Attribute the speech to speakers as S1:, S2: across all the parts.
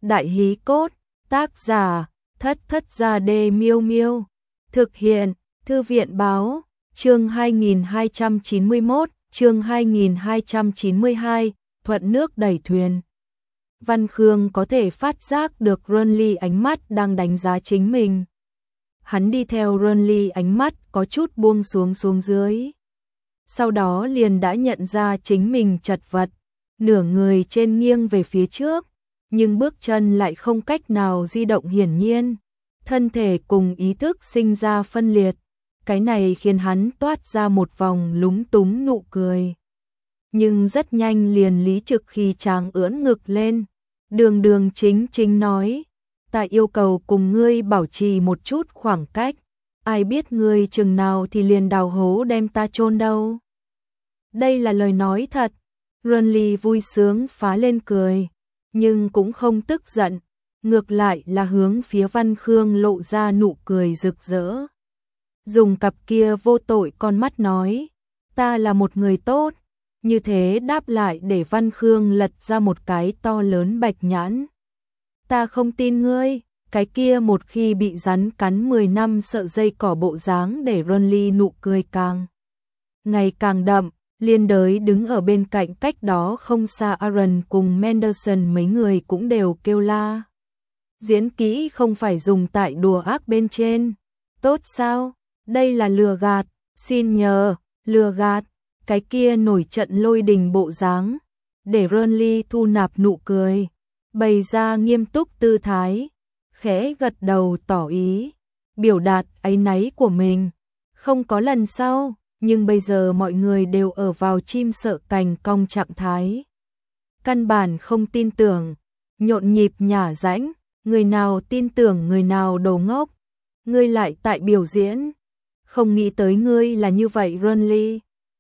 S1: Đại hí cốt, tác giả, Thất Thất Gia Đê Miêu Miêu. Thực hiện, Thư viện báo, chương 2291, chương 2292, thuận nước đẩy thuyền. Văn Khương có thể phát giác được Renly ánh mắt đang đánh giá chính mình. Hắn đi theo Renly ánh mắt có chút buông xuống dưới. Sau đó liền đã nhận ra chính mình chật vật, nửa người trên nghiêng về phía trước, nhưng bước chân lại không cách nào di động hiển nhiên. Thân thể cùng ý thức sinh ra phân liệt, cái này khiến hắn toát ra một vòng lúng túng nụ cười. Nhưng rất nhanh liền lý trực khi tráng ưỡn ngực lên, đường chính nói, ta yêu cầu cùng ngươi bảo trì một chút khoảng cách, ai biết ngươi chừng nào thì liền đào hố đem ta chôn đâu. Đây là lời nói thật. Renly vui sướng phá lên cười, nhưng cũng không tức giận, ngược lại là hướng phía Văn Khương lộ ra nụ cười rực rỡ. Dùng cặp kia vô tội con mắt nói, ta là một người tốt, như thế đáp lại để Văn Khương lật ra một cái to lớn bạch nhãn. Ta không tin ngươi, cái kia một khi bị rắn cắn 10 năm sợ dây cỏ bộ dáng để Renly nụ cười ngày càng đậm. Liên đới đứng ở bên cạnh cách đó không xa Aaron cùng Mendelsohn mấy người cũng đều kêu la. Diễn kỹ không phải dùng tại đùa ác bên trên. Tốt sao? Đây là lừa gạt, xin nhờ, lừa gạt, cái kia nổi trận lôi đình bộ dáng. Để Renly thu nạp nụ cười, bày ra nghiêm túc tư thái, khẽ gật đầu tỏ ý, biểu đạt áy náy của mình. Không có lần sau. Nhưng bây giờ mọi người đều ở vào chim sợ cành cong trạng thái. Căn bản không tin tưởng, nhộn nhịp nhả rãnh, người nào tin tưởng người nào đồ ngốc. Ngươi lại tại biểu diễn, không nghĩ tới ngươi là như vậy Renly.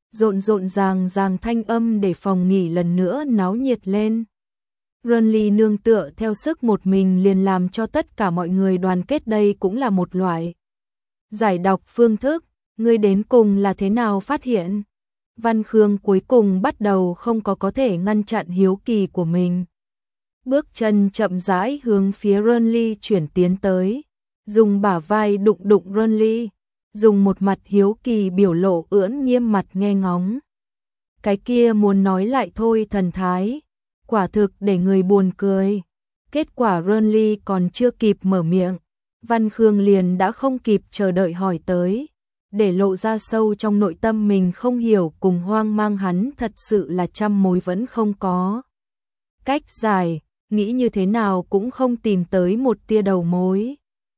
S1: Rộn ràng thanh âm để phòng nghỉ lần nữa náo nhiệt lên. Renly nương tựa theo sức một mình liền làm cho tất cả mọi người đoàn kết, đây cũng là một loại giải đọc phương thức. Ngươi đến cùng là thế nào phát hiện? Văn Khương cuối cùng bắt đầu không có thể ngăn chặn hiếu kỳ của mình. Bước chân chậm rãi hướng phía Renly chuyển tiến tới, dùng bả vai đụng Renly, dùng một mặt hiếu kỳ biểu lộ ưỡn nghiêm mặt nghe ngóng. Cái kia muốn nói lại thôi thần thái, quả thực để người buồn cười. Kết quả Renly còn chưa kịp mở miệng, Văn Khương liền đã không kịp chờ đợi hỏi tới. Để lộ ra sâu trong nội tâm mình không hiểu cùng hoang mang, hắn thật sự là trăm mối vẫn không có cách giải, nghĩ như thế nào cũng không tìm tới một tia đầu mối.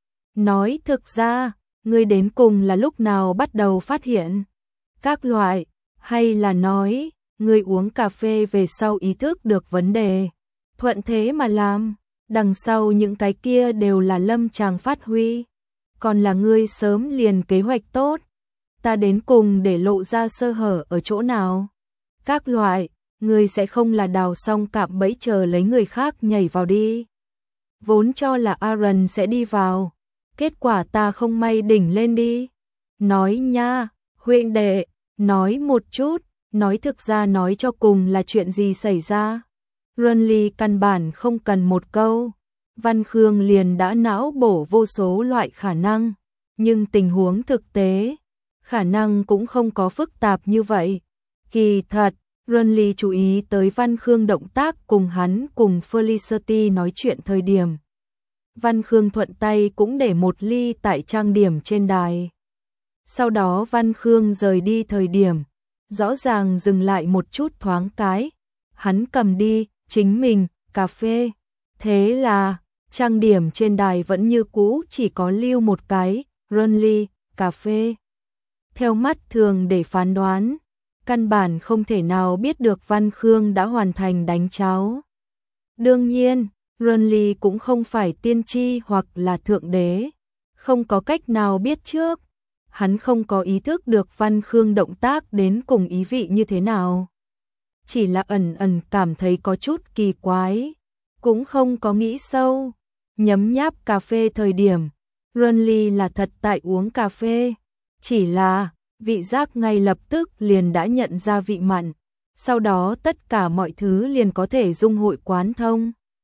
S1: Nói thực ra, ngươi đến cùng là lúc nào bắt đầu phát hiện các loại, hay là nói, ngươi uống cà phê về sau ý thức được vấn đề, thuận thế mà làm, đằng sau những cái kia đều là lâm tràng phát huy. Còn là ngươi sớm liền kế hoạch tốt, ta đến cùng để lộ ra sơ hở ở chỗ nào? Các loại, ngươi sẽ không là đào xong cạm bẫy chờ lấy người khác nhảy vào đi. Vốn cho là Aaron sẽ đi vào, kết quả ta không may đỉnh lên đi. Nói nha, huynh đệ, nói một chút, nói thực ra nói cho cùng là chuyện gì xảy ra? Renly căn bản không cần một câu. Văn Khương liền đã não bổ vô số loại khả năng, nhưng tình huống thực tế, khả năng cũng không có phức tạp như vậy. Kỳ thật, Renly chú ý tới Văn Khương động tác cùng hắn cùng Felicity nói chuyện thời điểm. Văn Khương thuận tay cũng để một ly tại trang điểm trên đài. Sau đó Văn Khương rời đi thời điểm, rõ ràng dừng lại một chút thoáng cái. Hắn cầm đi, chính mình, cà phê. Thế là trang điểm trên đài vẫn như cũ chỉ có lưu một cái, Renly, cà phê. Theo mắt thường để phán đoán, căn bản không thể nào biết được Văn Khương đã hoàn thành đánh cháo. Đương nhiên, Renly cũng không phải tiên tri hoặc là thượng đế, không có cách nào biết trước. Hắn không có ý thức được Văn Khương động tác đến cùng ý vị như thế nào. Chỉ là ẩn cảm thấy có chút kỳ quái, cũng không có nghĩ sâu. Nhấm nháp cà phê thời điểm, Renly là thật tại uống cà phê, chỉ là vị giác ngay lập tức liền đã nhận ra vị mặn, sau đó tất cả mọi thứ liền có thể dung hội quán thông.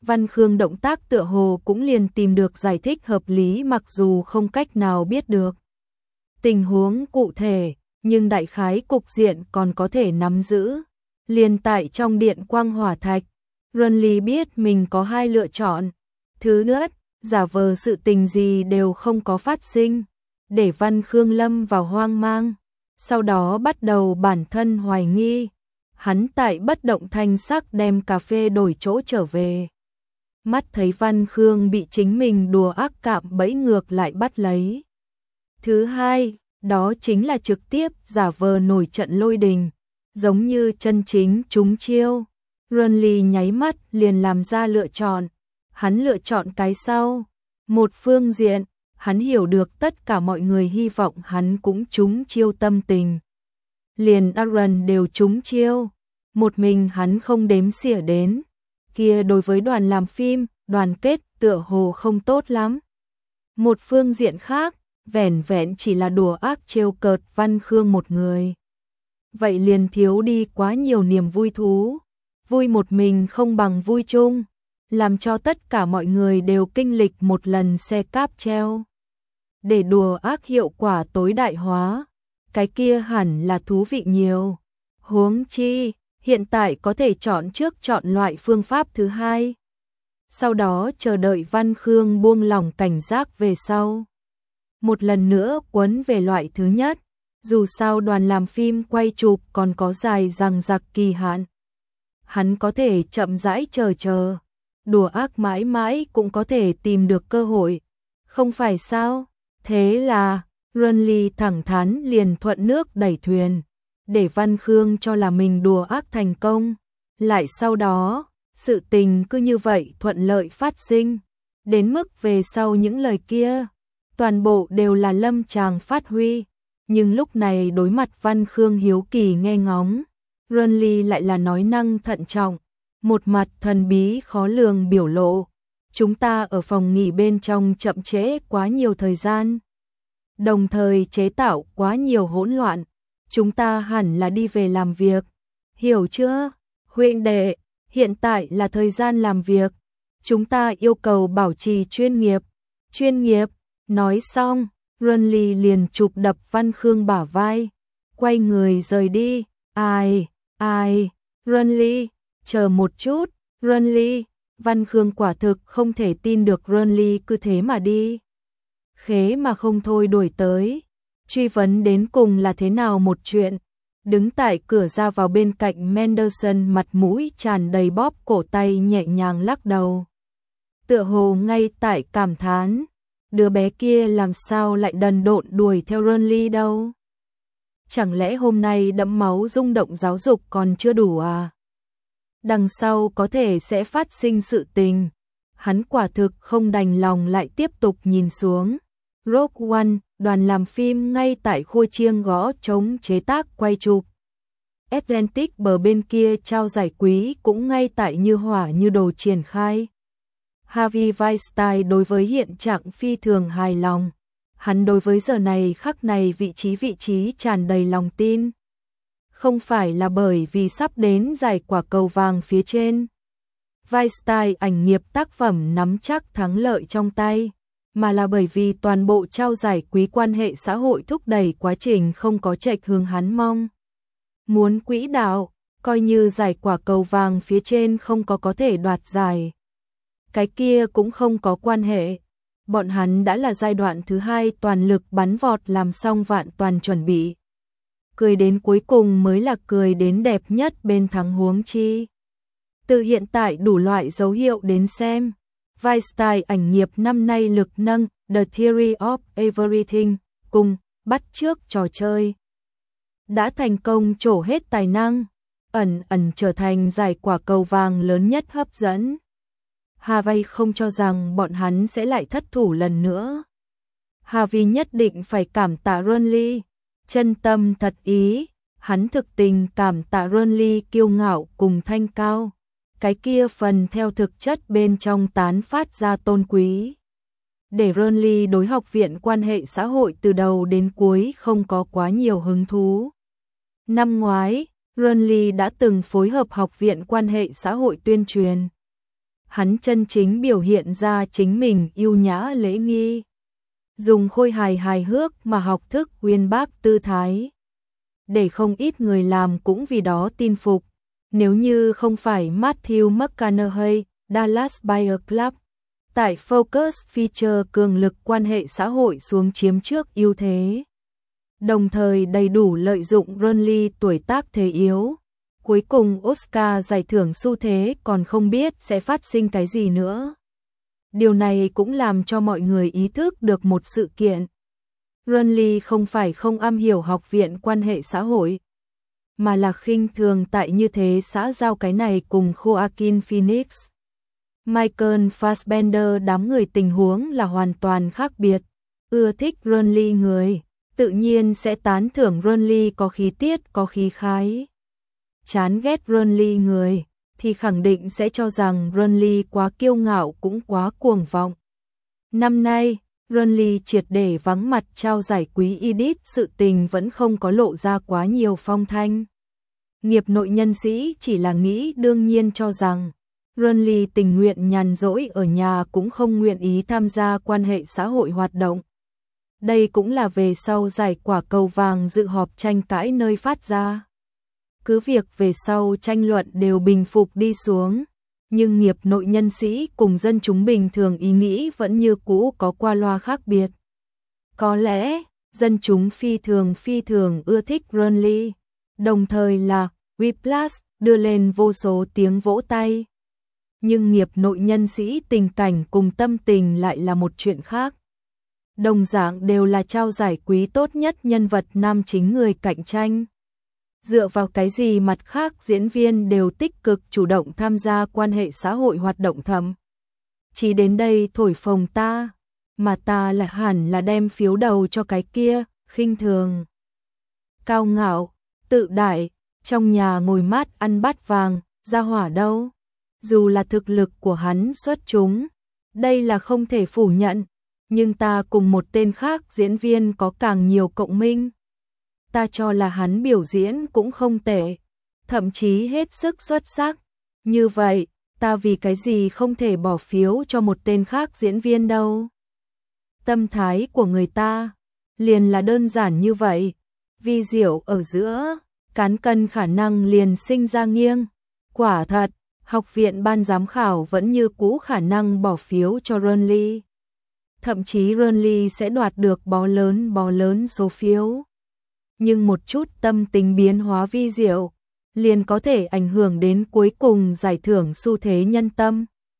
S1: Văn Khương động tác tựa hồ cũng liền tìm được giải thích hợp lý mặc dù không cách nào biết được tình huống cụ thể, nhưng đại khái cục diện còn có thể nắm giữ. Liền tại trong điện quang hỏa thạch, Renly biết mình có hai lựa chọn. Thứ nhất, giả vờ sự tình gì đều không có phát sinh, để Văn Khương lâm vào hoang mang, sau đó bắt đầu bản thân hoài nghi. Hắn tại bất động thanh sắc đem cà phê đổi chỗ trở về. Mắt thấy Văn Khương bị chính mình đùa ác cạm bẫy ngược lại bắt lấy. Thứ hai, đó chính là trực tiếp giả vờ nổi trận lôi đình, giống như chân chính trúng chiêu. Renly nháy mắt liền làm ra lựa chọn. Hắn lựa chọn cái sau. Một phương diện, hắn hiểu được tất cả mọi người hy vọng hắn cũng trúng chiêu tâm tình. Liền Aaron đều trúng chiêu, một mình hắn không đếm xỉa đến. Kia đối với đoàn làm phim, đoàn kết tựa hồ không tốt lắm. Một phương diện khác, vẻn vẹn chỉ là đùa ác trêu cợt Văn Khương một người. Vậy liền thiếu đi quá nhiều niềm vui thú. Vui một mình không bằng vui chung, làm cho tất cả mọi người đều kinh lịch một lần xe cáp treo. Để đùa ác hiệu quả tối đại hóa, cái kia hẳn là thú vị nhiều. Huống chi, hiện tại có thể chọn trước chọn loại phương pháp thứ hai. Sau đó chờ đợi Văn Khương buông lỏng cảnh giác về sau. Một lần nữa quấn về loại thứ nhất, dù sao đoàn làm phim quay chụp còn có dài dằng dặc kỳ hạn. Hắn có thể chậm rãi chờ, đùa ác mãi mãi cũng có thể tìm được cơ hội, không phải sao? Thế là, Renly thẳng thắn liền thuận nước đẩy thuyền, để Văn Khương cho là mình đùa ác thành công. Lại sau đó, sự tình cứ như vậy thuận lợi phát sinh, đến mức về sau những lời kia, toàn bộ đều là lâm tràng phát huy. Nhưng lúc này đối mặt Văn Khương hiếu kỳ nghe ngóng, Renly lại là nói năng thận trọng, một mặt thần bí khó lường biểu lộ. Chúng ta ở phòng nghỉ bên trong chậm trễ quá nhiều thời gian, đồng thời chế tạo quá nhiều hỗn loạn. Chúng ta hẳn là đi về làm việc, hiểu chưa? Huynh đệ, hiện tại là thời gian làm việc, chúng ta yêu cầu bảo trì chuyên nghiệp. Chuyên nghiệp, nói xong, Renly liền chụp đập Văn Khương bả vai, quay người rời đi. Ai, Renly, chờ một chút, Renly. Văn Khương quả thực không thể tin được Renly cứ thế mà đi. Khế mà không thôi đuổi tới, truy vấn đến cùng là thế nào một chuyện. Đứng tại cửa ra vào bên cạnh Manderson mặt mũi tràn đầy bóp cổ tay nhẹ nhàng lắc đầu. Tựa hồ ngay tại cảm thán, đứa bé kia làm sao lại đần độn đuổi theo Renly đâu. Chẳng lẽ hôm nay đẫm máu rung động giáo dục còn chưa đủ à? Đằng sau có thể sẽ phát sinh sự tình. Hắn quả thực không đành lòng lại tiếp tục nhìn xuống. Rogue One, đoàn làm phim ngay tại khu chiêng gõ trống chế tác quay chụp. Atlantic bờ bên kia trao giải quý cũng ngay tại như hỏa như đồ triển khai. Harvey Weinstein đối với hiện trạng phi thường hài lòng. Hắn đối với giờ này khắc này vị trí tràn đầy lòng tin. Không phải là bởi vì sắp đến giải quả cầu vàng phía trên. Weinstein ảnh nghiệp tác phẩm nắm chắc thắng lợi trong tay, mà là bởi vì toàn bộ trao giải quý quan hệ xã hội thúc đẩy quá trình không có chệch hướng hắn mong muốn quỹ đạo, coi như giải quả cầu vàng phía trên không có thể đoạt giải. Cái kia cũng không có quan hệ. Bọn hắn đã là giai đoạn thứ hai toàn lực bắn vọt làm xong vạn toàn chuẩn bị. Cười đến cuối cùng mới là cười đến đẹp nhất bên thắng huống chi. Từ hiện tại đủ loại dấu hiệu đến xem, Weinstein ảnh nghiệp năm nay lực nâng The Theory of Everything cùng bắt chước trò chơi đã thành công trổ hết tài năng, ẩn trở thành giải quả cầu vàng lớn nhất hấp dẫn. Harvey không cho rằng bọn hắn sẽ lại thất thủ lần nữa. Harvey nhất định phải cảm tạ Renly, chân tâm thật ý, hắn thực tình cảm tạ Renly kiêu ngạo cùng thanh cao, cái kia phần theo thực chất bên trong tán phát ra tôn quý. Để Renly đối học viện quan hệ xã hội từ đầu đến cuối không có quá nhiều hứng thú. Năm ngoái, Renly đã từng phối hợp học viện quan hệ xã hội tuyên truyền. hắn chân chính biểu hiện ra chính mình yêu nhã lễ nghi. Dùng khôi hài hài hước mà học thức uyên bác tư thái. Để không ít người làm cũng vì đó tin phục. Nếu như không phải Matthew McConaughey, Dallas Buyers Club, tại Focus Feature cường lực quan hệ xã hội xuống chiếm trước ưu thế. Đồng thời đầy đủ lợi dụng Ron tuổi tác thế yếu. Cuối cùng Oscar giải thưởng xu thế còn không biết sẽ phát sinh cái gì nữa. Điều này cũng làm cho mọi người ý thức được một sự kiện. Ron không phải không am hiểu học viện quan hệ xã hội, mà là khinh thường tại như thế xã giao cái này cùng Joaquin Phoenix. Michael Fassbender đám người tình huống là hoàn toàn khác biệt. Ưa thích Ron người, tự nhiên sẽ tán thưởng Ron có khí tiết, có khí khái. Chán ghét Ron người, thì khẳng định sẽ cho rằng Ron quá kiêu ngạo cũng quá cuồng vọng. Năm nay, Ron triệt để vắng mặt trao giải quý Edith, sự tình vẫn không có lộ ra quá nhiều phong thanh. Nghiệp nội nhân sĩ chỉ là nghĩ đương nhiên cho rằng Ron tình nguyện nhàn rỗi ở nhà cũng không nguyện ý tham gia quan hệ xã hội hoạt động. Đây cũng là về sau giải quả cầu vàng dự họp tranh cãi nơi phát ra. Cứ việc về sau tranh luận đều bình phục đi xuống, nhưng nghiệp nội nhân sĩ cùng dân chúng bình thường ý nghĩ vẫn như cũ có qua loa khác biệt. Có lẽ, dân chúng phi thường ưa thích Ron đồng thời là Whiplash đưa lên vô số tiếng vỗ tay. Nhưng nghiệp nội nhân sĩ tình cảnh cùng tâm tình lại là một chuyện khác. Đồng dạng đều là trao giải quý tốt nhất nhân vật nam chính người cạnh tranh. Dựa vào cái gì mặt khác diễn viên đều tích cực chủ động tham gia quan hệ xã hội hoạt động thầm. Chỉ đến đây thổi phồng ta, mà ta lại hẳn là đem phiếu đầu cho cái kia, khinh thường. Cao ngạo, tự đại, trong nhà ngồi mát ăn bát vàng, ra hỏa đâu. Dù là thực lực của hắn xuất chúng, đây là không thể phủ nhận, nhưng ta cùng một tên khác diễn viên có càng nhiều cộng minh. Ta cho là hắn biểu diễn cũng không tệ, thậm chí hết sức xuất sắc. Như vậy, ta vì cái gì không thể bỏ phiếu cho một tên khác diễn viên đâu. Tâm thái của người ta liền là đơn giản như vậy. Vi diệu ở giữa, cán cân khả năng liền sinh ra nghiêng. Quả thật, học viện ban giám khảo vẫn như cũ khả năng bỏ phiếu cho Ron Thậm chí Ron sẽ đoạt được bó lớn số phiếu. Nhưng một chút tâm tính biến hóa vi diệu, liền có thể ảnh hưởng đến cuối cùng giải thưởng xu thế nhân tâm.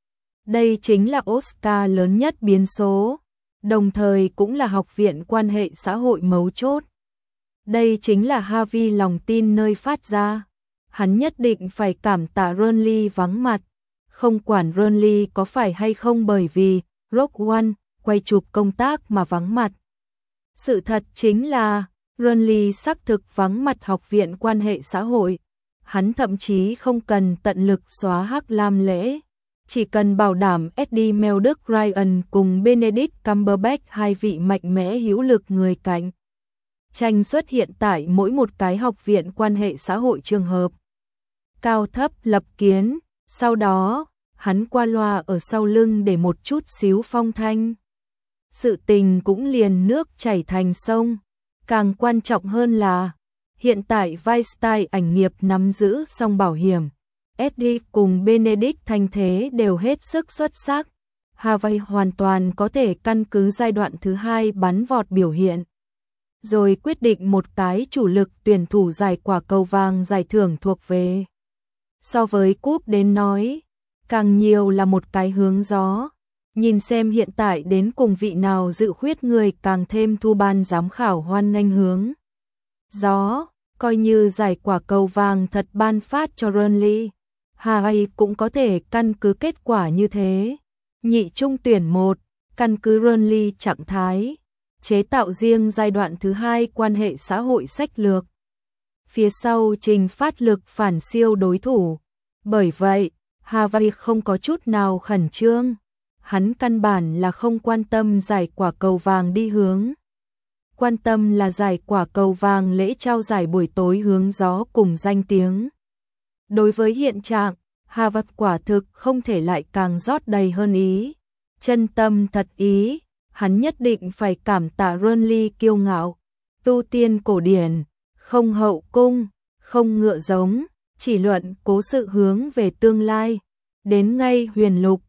S1: Đây chính là Oscar lớn nhất biến số, đồng thời cũng là học viện quan hệ xã hội mấu chốt. Đây chính là Harvey lòng tin nơi phát ra. Hắn nhất định phải cảm tạ Ron vắng mặt, không quản Ron có phải hay không bởi vì Rogue One quay chụp công tác mà vắng mặt. Sự thật chính là Ron xác thực vắng mặt học viện quan hệ xã hội. Hắn thậm chí không cần tận lực xóa hắc lam lễ, chỉ cần bảo đảm Eddie Mel Đức Ryan cùng Benedict Cumberbatch hai vị mạnh mẽ hữu lực người cạnh tranh xuất hiện tại mỗi một cái học viện quan hệ xã hội trường hợp. Cao thấp lập kiến, sau đó, hắn qua loa ở sau lưng để một chút xíu phong thanh. Sự tình cũng liền nước chảy thành sông. Càng quan trọng hơn là, hiện tại Weinstein ảnh nghiệp nắm giữ song bảo hiểm. Eddie cùng Benedict thanh thế đều hết sức xuất sắc. Harvey hoàn toàn có thể căn cứ giai đoạn thứ 2 bắn vọt biểu hiện, rồi quyết định một cái chủ lực tuyển thủ giải quả cầu vàng giải thưởng thuộc về. So với cúp đến nói, càng nhiều là một cái hướng gió. Nhìn xem hiện tại đến cùng vị nào dự khuyết người càng thêm thu ban giám khảo hoan nghênh hướng gió, coi như giải quả cầu vàng thật ban phát cho Ron Harvey cũng có thể căn cứ kết quả như thế. Nhị trung tuyển 1, căn cứ Ron trạng thái, chế tạo riêng giai đoạn thứ 2 quan hệ xã hội sách lược. Phía sau trình phát lực phản siêu đối thủ. Bởi vậy, Harvey không có chút nào khẩn trương. Hắn căn bản là không quan tâm giải quả cầu vàng đi hướng. Quan tâm là giải quả cầu vàng lễ trao giải buổi tối hướng gió cùng danh tiếng. Đối với hiện trạng, Hà vật quả thực không thể lại càng rót đầy hơn ý. Chân tâm thật ý, hắn nhất định phải cảm tạ Runly kiêu ngạo. Tu tiên cổ điển, không hậu cung, không ngựa giống, chỉ luận cố sự hướng về tương lai. Đến ngay huyền lục,